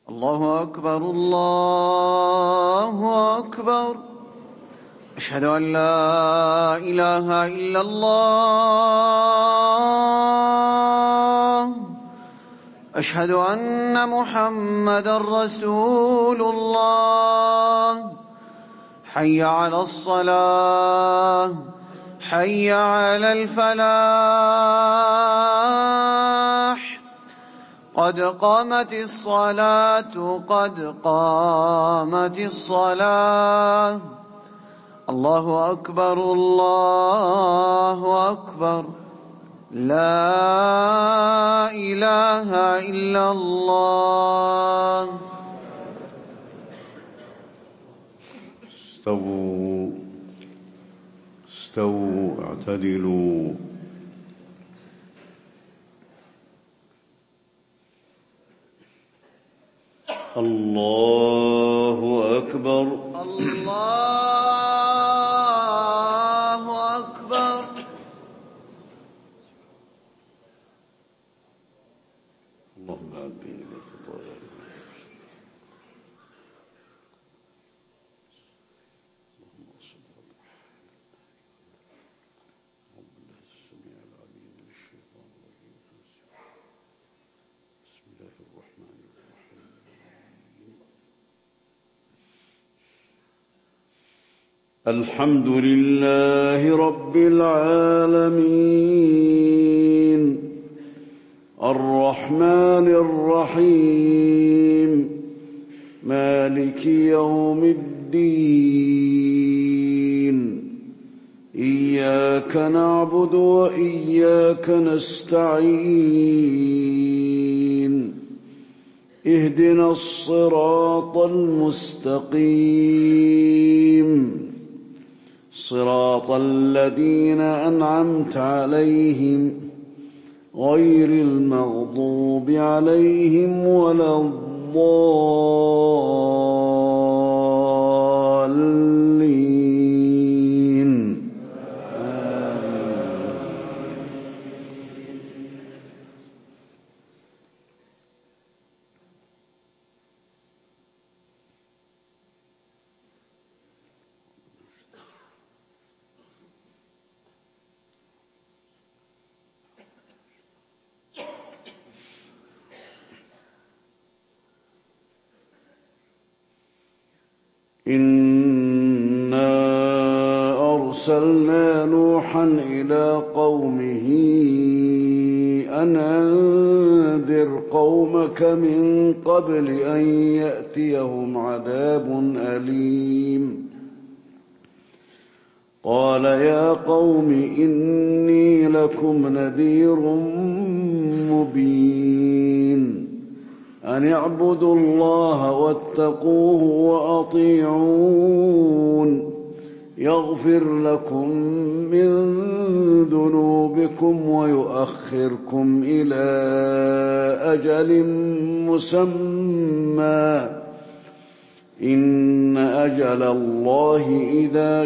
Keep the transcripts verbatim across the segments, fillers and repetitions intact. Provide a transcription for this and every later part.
الله أكبر الله أكبر. أشهد أن لا إله إلا الله. أشهد أن محمدًا رسول الله. حي على الصلاة، حي على الفلاح، قد قامت الصلاة قد قامت الصلاة. الله أكبر الله أكبر. لا إله إلا الله. استووا استووا اعتدلوا. الله أكبر الله أكبر. اللهم بعد بين إليك طائر. اللهم صل على الله السميع العليم من الشيطان الرجيم. بسم الله الرحمن الرحيم. الحمد لله رب العالمين، الرحمن الرحيم، مالك يوم الدين. إياك نعبد وإياك نستعين. اهدنا الصراط المستقيم، صراط الذين أنعمت عليهم غير المغضوب عليهم ولا الضالين. آمين. إنا أرسلنا نوحا إلى قومه أن أنذر قومك من قبل أن يأتيهم عذاب أليم. قال يا قوم إني لكم نذير مبين. أن اعبدوا الله واتقوه وأطيعون. يغفر لكم من ذنوبكم ويؤخركم إلى أجل مسمى. إن أجل الله إذا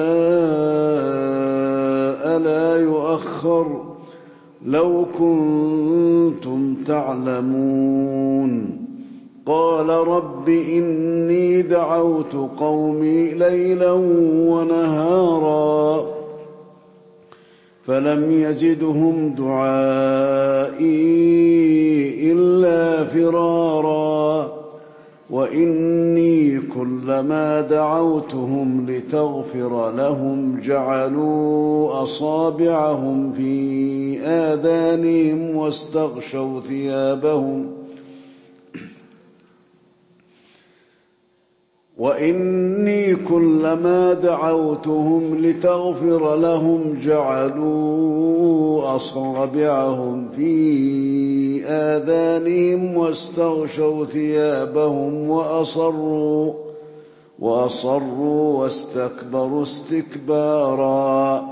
جاء لا يؤخر. لو كنتم تعلمون. قال رب إني دعوت قومي ليلا ونهارا فلم يزدهم دعائي إلا فرارا. وإني كلما دعوتهم لتغفر لهم جعلوا أصابعهم في آذانهم واستغشوا ثيابهم وإني كلما دعوتهم لتغفر لهم جعلوا أصابعهم في آذانهم واستغشوا ثيابهم وأصروا وأصروا واستكبروا استكبارا.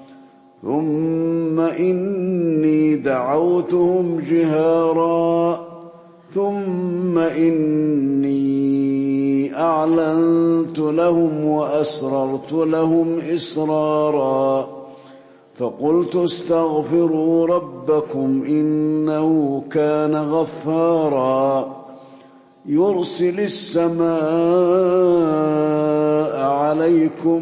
ثم إني دعوتهم جهارا ثم إني أعلنت لهم وأسررت لهم إسرارا. فقلت استغفروا ربكم إنه كان غفارا يرسل السماء عليكم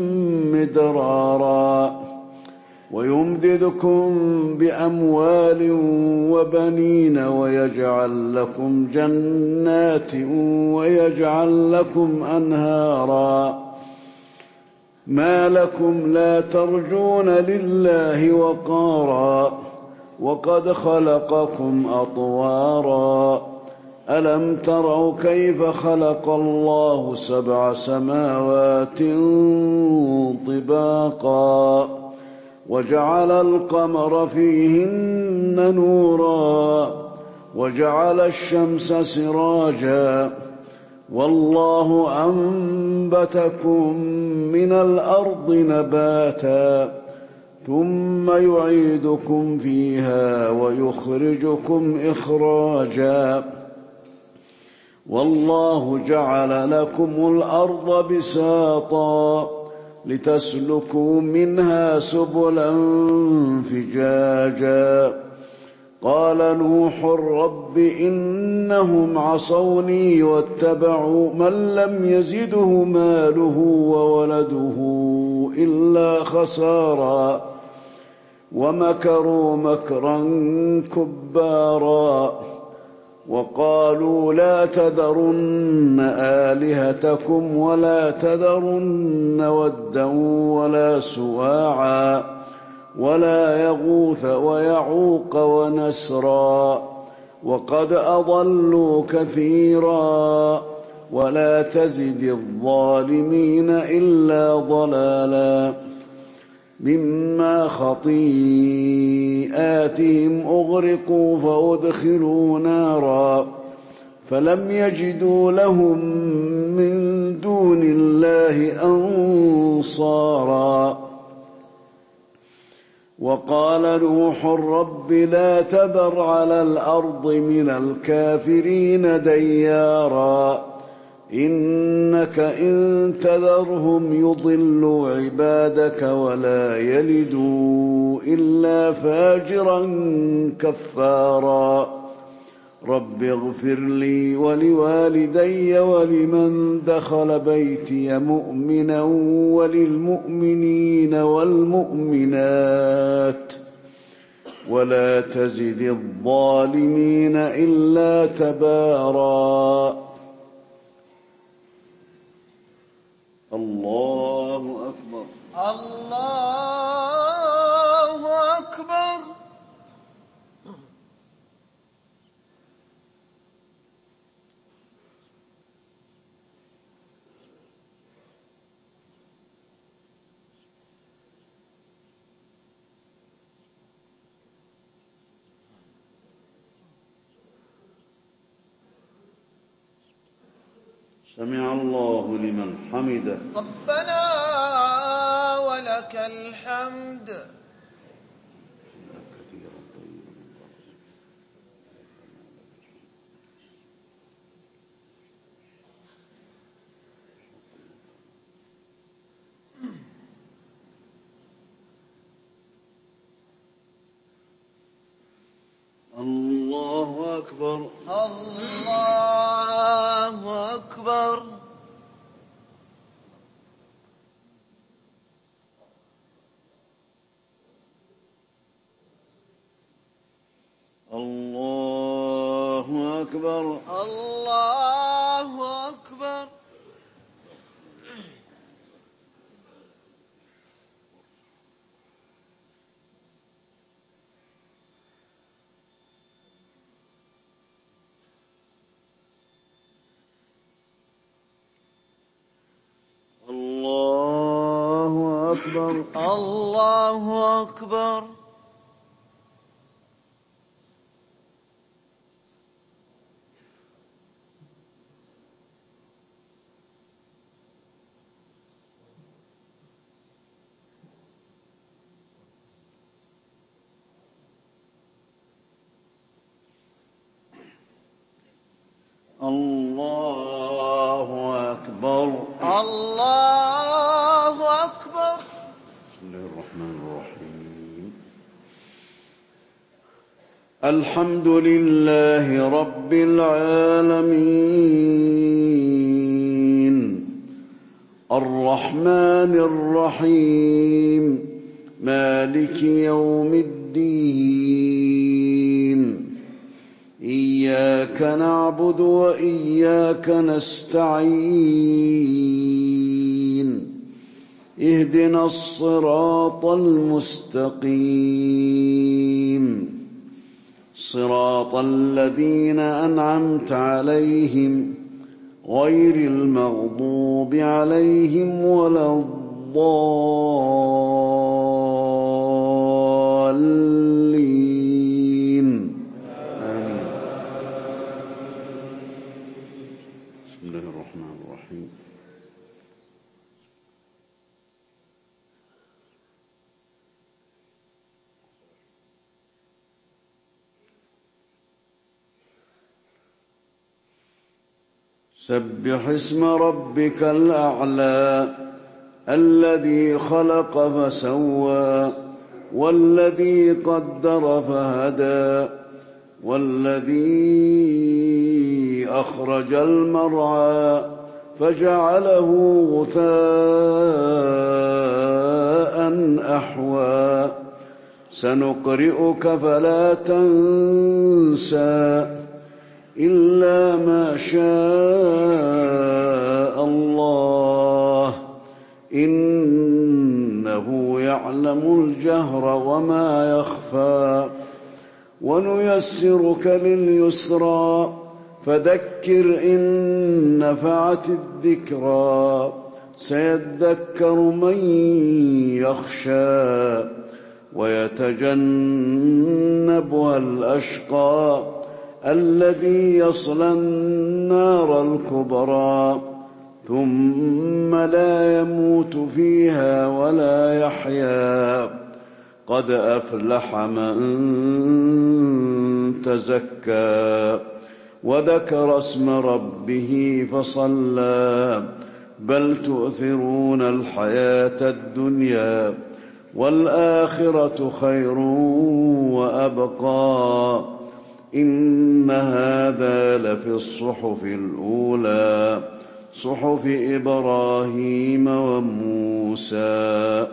مدرارا ويمددكم بأموال وبنين ويجعل لكم جنات ويجعل لكم أنهارا ما لكم لا ترجون لله وقارا وقد خلقكم أطوارا ألم تروا كيف خلق الله سبع سماوات طباقا وجعل القمر فيهن نورا وجعل الشمس سراجا والله أنبتكم من الأرض نباتا ثم يعيدكم فيها ويخرجكم إخراجا والله جعل لكم الأرض بساطا لتسلكوا منها سبلا فجاجا قال نوح رب إنهم عصوني واتبعوا من لم يزده ماله وولده إلا خسارا ومكروا مكرا كبارا وقالوا لا تذرن آلهتكم ولا تذرن ودا ولا سواعا ولا يغوث ويعوق ونسرا وقد أضلوا كثيرا ولا تزد الظالمين إلا ضلالا مما خطيئاتهم أغرقوا فأدخلوا نارا فلم يجدوا لهم من دون الله أنصارا وقال نوح رب لا تذر على الأرض من الكافرين ديارا إنك إن تذرهم يضلوا عبادك ولا يلدوا إلا فاجرا كفارا رب اغفر لي ولوالدي ولمن دخل بيتي مؤمنا وللمؤمنين والمؤمنات ولا تزد الظالمين إلا تبارا الله أكبر الله أكبر سمع الله لمن حمده ربنا ولك الحمد الله أكبر الله أكبر الله أكبر الله أكبر الله أكبر الله أكبر الله أكبر الله أكبر بسم الله الرحمن الرحيم الحمد لله رب العالمين الرحمن الرحيم مالك يوم الدين إياك نعبد وإياك نستعين اهدنا الصراط المستقيم صراط الذين أنعمت عليهم غير المغضوب عليهم ولا الضالين آمين. بسم الله الرحمن الرحيم. سبح اسم ربك الأعلى الذي خلق فسوى والذي قدر فهدى والذي أخرج المرعى فجعله غثاء أحوى سنقرئك فلا تنسى إلا ما شاء الله إنه يعلم الجهر وما يخفى ونيسرك لليسرى فذكر إن نفعت الذكرى سيذكر من يخشى ويتجنبها الأشقى الذي يصلى النار الكبرى ثم لا يموت فيها ولا يحيا قد أفلح من تزكى وذكر اسم ربه فصلى بل تؤثرون الحياة الدنيا والآخرة خير وأبقى إن هذا لفي الصحف الأولى صحف إبراهيم وموسى.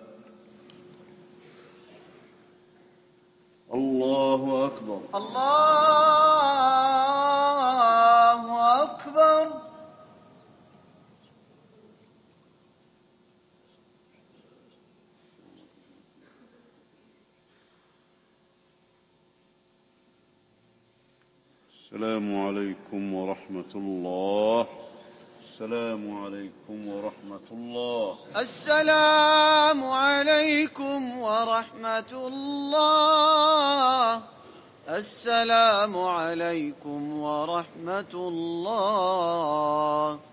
الله أكبر. الله أكبر. السلام عليكم ورحمة الله. السلام عليكم ورحمة الله. السلام عليكم ورحمة الله. السلام عليكم ورحمة الله.